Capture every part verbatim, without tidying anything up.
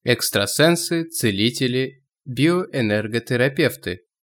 Экстрасенсы, целители, биоэнерготерапевты.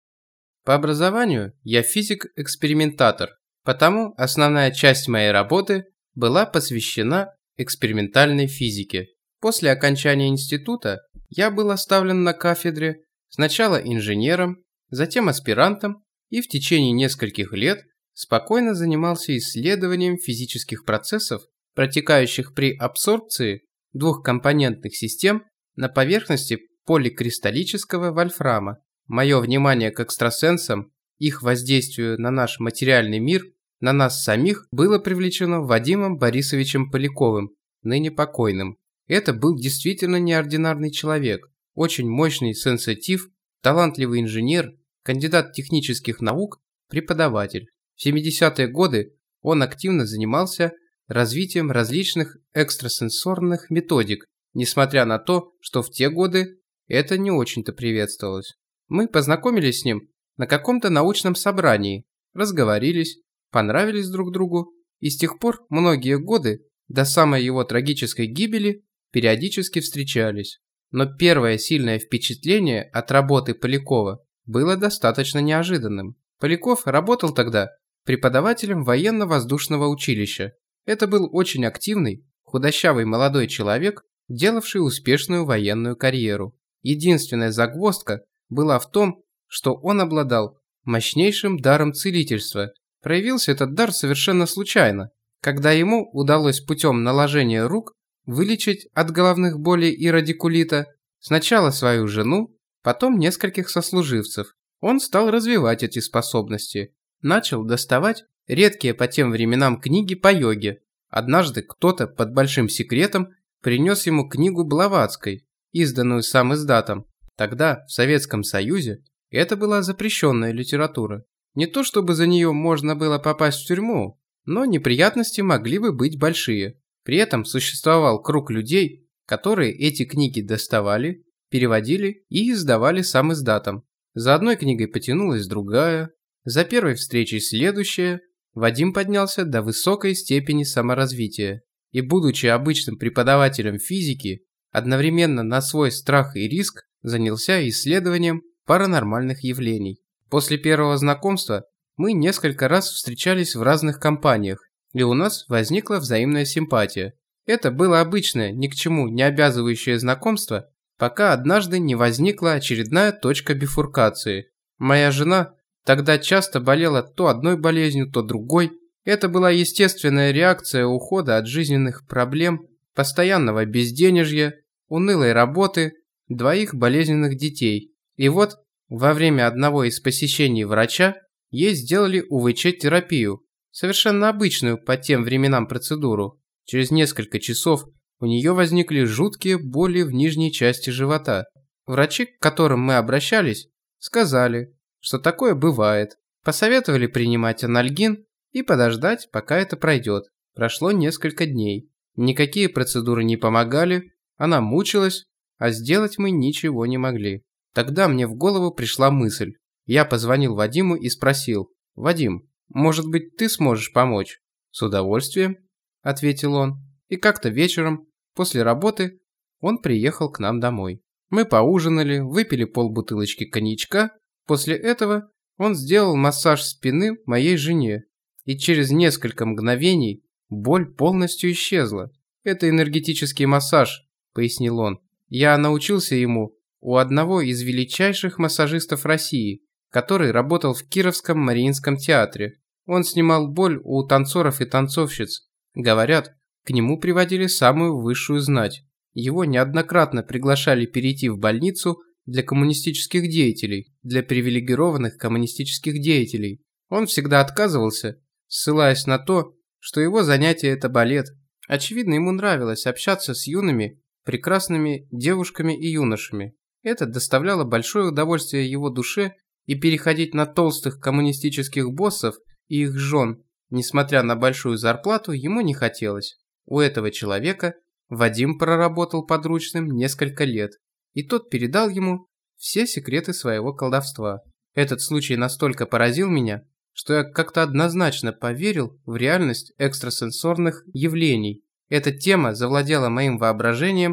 По образованию я физик-экспериментатор, потому основная часть моей работы была посвящена экспериментальной физике. После окончания института я был оставлен на кафедре сначала инженером, затем аспирантом и в течение нескольких лет спокойно занимался исследованием физических процессов, протекающих при абсорбции двухкомпонентных систем на поверхности поликристаллического вольфрама. Мое внимание к экстрасенсам, их воздействию на наш материальный мир, на нас самих, было привлечено Вадимом Борисовичем Поляковым, ныне покойным. Это был действительно неординарный человек, очень мощный сенситив, талантливый инженер, кандидат технических наук, преподаватель. В семидесятые годы он активно занимался развитием различных экстрасенсорных методик, несмотря на то, что в те годы это не очень-то приветствовалось. Мы познакомились с ним на каком-то научном собрании, разговорились, понравились друг другу, и с тех пор многие годы, до самой его трагической гибели, периодически встречались. Но первое сильное впечатление от работы Полякова было достаточно неожиданным. Поляков работал тогда преподавателем военно-воздушного училища. Это был очень активный, худощавый молодой человек, делавший успешную военную карьеру. Единственная загвоздка была в том, что он обладал мощнейшим даром целительства. Проявился этот дар совершенно случайно, когда ему удалось путем наложения рук вылечить от головных болей и радикулита сначала свою жену, потом нескольких сослуживцев. Он стал развивать эти способности, начал доставать редкие по тем временам книги по йоге. Однажды кто-то под большим секретом принес ему книгу Блаватской, изданную сам издатом. Тогда, в Советском Союзе, это была запрещенная литература. Не то чтобы за нее можно было попасть в тюрьму, но неприятности могли бы быть большие. При этом существовал круг людей, которые эти книги доставали, переводили и издавали сам издатом. За одной книгой потянулась другая, за первой встречей следующая. Вадим поднялся до высокой степени саморазвития и, будучи обычным преподавателем физики, одновременно на свой страх и риск занялся исследованием паранормальных явлений. После первого знакомства мы несколько раз встречались в разных компаниях, и у нас возникла взаимная симпатия. Это было обычное, ни к чему не обязывающее знакомство, пока однажды не возникла очередная точка бифуркации. Моя жена тогда часто болела то одной болезнью, то другой. Это была естественная реакция ухода от жизненных проблем, постоянного безденежья, унылой работы, двоих болезненных детей. И вот, во время одного из посещений врача, ей сделали У В Ч-терапию, совершенно обычную по тем временам процедуру. Через несколько часов у нее возникли жуткие боли в нижней части живота. Врачи, к которым мы обращались, сказали, что такое бывает, посоветовали принимать анальгин и подождать, пока это пройдет. Прошло несколько дней. Никакие процедуры не помогали, она мучилась, а сделать мы ничего не могли. Тогда мне в голову пришла мысль. Я позвонил Вадиму и спросил: «Вадим, может быть, ты сможешь помочь?» «С удовольствием», – ответил он. И как-то вечером, после работы, он приехал к нам домой. Мы поужинали, выпили полбутылочки коньячка. После этого он сделал массаж спины моей жене, и через несколько мгновений боль полностью исчезла. «Это энергетический массаж», – пояснил он. «Я научился ему у одного из величайших массажистов России, который работал в Кировском Мариинском театре. Он снимал боль у танцоров и танцовщиц. Говорят, к нему приводили самую высшую знать. Его неоднократно приглашали перейти в больницу для коммунистических деятелей, для привилегированных коммунистических деятелей. Он всегда отказывался, ссылаясь на то, что его занятие – это балет. Очевидно, ему нравилось общаться с юными, прекрасными девушками и юношами. Это доставляло большое удовольствие его душе, и переходить на толстых коммунистических боссов и их жен, несмотря на большую зарплату, ему не хотелось. У этого человека Вадим проработал подручным несколько лет, и тот передал ему все секреты своего колдовства. Этот случай настолько поразил меня, что я как-то однозначно поверил в реальность экстрасенсорных явлений. Эта тема завладела моим воображением,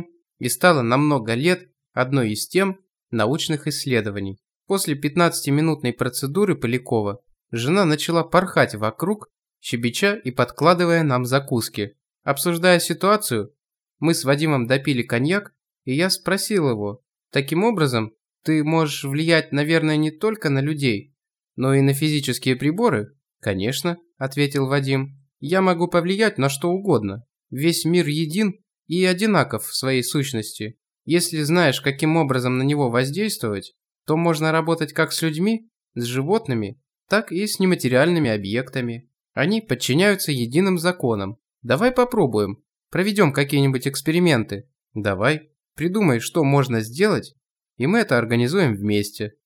и стала на много лет одной из тем научных исследований. После пятнадцатиминутной процедуры Полякова жена начала порхать вокруг, щебеча и подкладывая нам закуски. Обсуждая ситуацию, мы с Вадимом допили коньяк, и я спросил его: «Таким образом, ты можешь влиять, наверное, не только на людей, но и на физические приборы?» «Конечно», – ответил Вадим. «Я могу повлиять на что угодно. Весь мир един и одинаков в своей сущности. Если знаешь, каким образом на него воздействовать, то можно работать как с людьми, с животными, так и с нематериальными объектами. Они подчиняются единым законам. Давай попробуем. Проведем какие-нибудь эксперименты. Давай. Придумай, что можно сделать, и мы это организуем вместе».